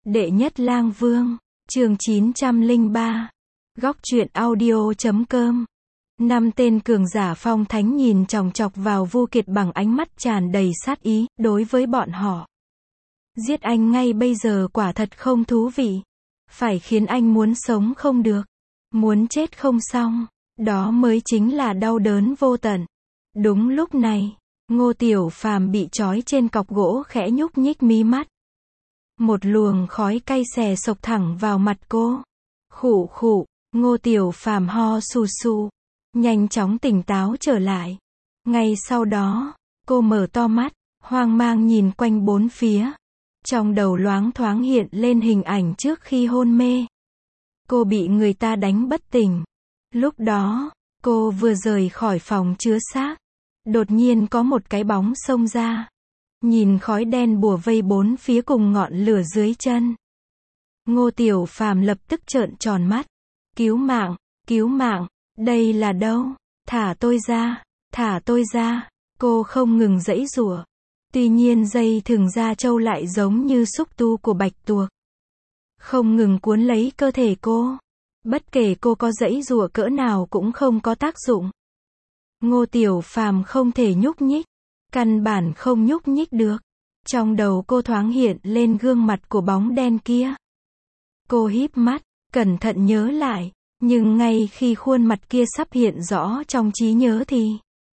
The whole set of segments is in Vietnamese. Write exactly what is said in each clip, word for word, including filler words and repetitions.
Đệ nhất lang vương, chương chín trăm lẻ ba. Góc truyện audio chấm com. Năm tên cường giả phong thánh nhìn chòng chọc vào Vu Kiệt bằng ánh mắt tràn đầy sát ý, đối với bọn họ. Giết anh ngay bây giờ quả thật không thú vị. Phải khiến anh muốn sống không được. Muốn chết không xong. Đó mới chính là đau đớn vô tận. Đúng lúc này, Ngô Tiểu Phàm bị trói trên cọc gỗ khẽ nhúc nhích mí mắt. Một luồng khói cay xè xộc thẳng vào mặt cô. Khụ khụ, Ngô Tiểu Phàm ho sù sù, nhanh chóng tỉnh táo trở lại. Ngay sau đó, cô mở to mắt, hoang mang nhìn quanh bốn phía. Trong đầu loáng thoáng hiện lên hình ảnh trước khi hôn mê. Cô bị người ta đánh bất tỉnh. Lúc đó, cô vừa rời khỏi phòng chứa xác. Đột nhiên có một cái bóng xông ra. Nhìn khói đen bủa vây bốn phía cùng ngọn lửa dưới chân. Ngô Tiểu Phàm lập tức trợn tròn mắt. Cứu mạng, cứu mạng, đây là đâu? Thả tôi ra, thả tôi ra. Cô không ngừng giãy giụa. Tuy nhiên dây thừng da trâu lại giống như xúc tu của bạch tuộc. Không ngừng cuốn lấy cơ thể cô. Bất kể cô có giãy giụa cỡ nào cũng không có tác dụng. Ngô Tiểu Phàm không thể nhúc nhích. Căn bản không nhúc nhích được. Trong đầu cô thoáng hiện lên gương mặt của bóng đen kia. Cô híp mắt, cẩn thận nhớ lại. Nhưng ngay khi khuôn mặt kia sắp hiện rõ trong trí nhớ thì...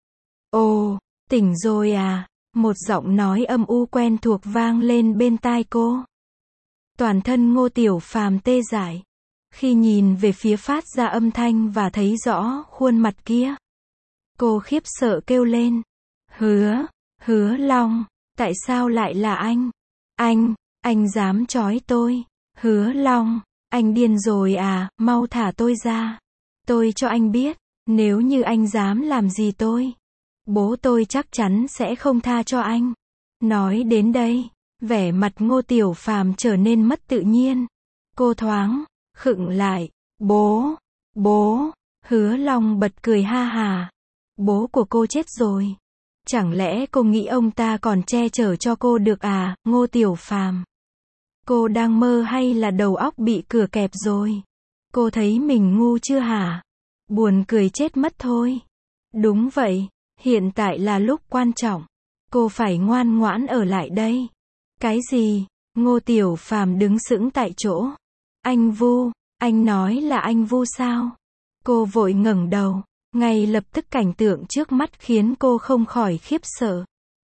Ồ, tỉnh rồi à? Một giọng nói âm u quen thuộc vang lên bên tai cô. Toàn thân Ngô Tiểu Phàm tê dại. Khi nhìn về phía phát ra âm thanh và thấy rõ khuôn mặt kia. Cô khiếp sợ kêu lên. Hứa, Hứa Long, tại sao lại là anh? Anh, anh dám trói tôi. Hứa Long, anh điên rồi à, mau thả tôi ra. Tôi cho anh biết, nếu như anh dám làm gì tôi, bố tôi chắc chắn sẽ không tha cho anh. Nói đến đây, vẻ mặt Ngô Tiểu Phàm trở nên mất tự nhiên. Cô thoáng khựng lại. Bố, bố, Hứa Long bật cười ha hà. Bố của cô chết rồi. Chẳng lẽ cô nghĩ ông ta còn che chở cho cô được à, Ngô Tiểu Phàm? Cô đang mơ hay là đầu óc bị cửa kẹp rồi? Cô thấy mình ngu chưa hả? Buồn cười chết mất thôi. Đúng vậy, hiện tại là lúc quan trọng. Cô phải ngoan ngoãn ở lại đây. Cái gì? Ngô Tiểu Phàm đứng sững tại chỗ. Anh Vu, anh nói là anh Vu sao? Cô vội ngẩng đầu. Ngay lập tức cảnh tượng trước mắt khiến cô không khỏi khiếp sợ.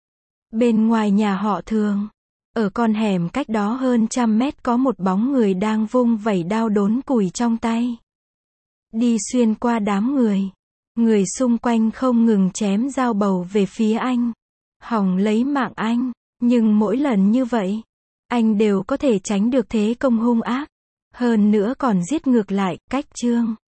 Bên ngoài nhà họ Thường, ở con hẻm cách đó hơn trăm mét có một bóng người đang vung vẩy đao đốn củi trong tay. Đi xuyên qua đám người. Người xung quanh không ngừng chém dao bầu về phía anh. Hòng lấy mạng anh. Nhưng mỗi lần như vậy, anh đều có thể tránh được thế công hung ác. Hơn nữa còn giết ngược lại, cách chương.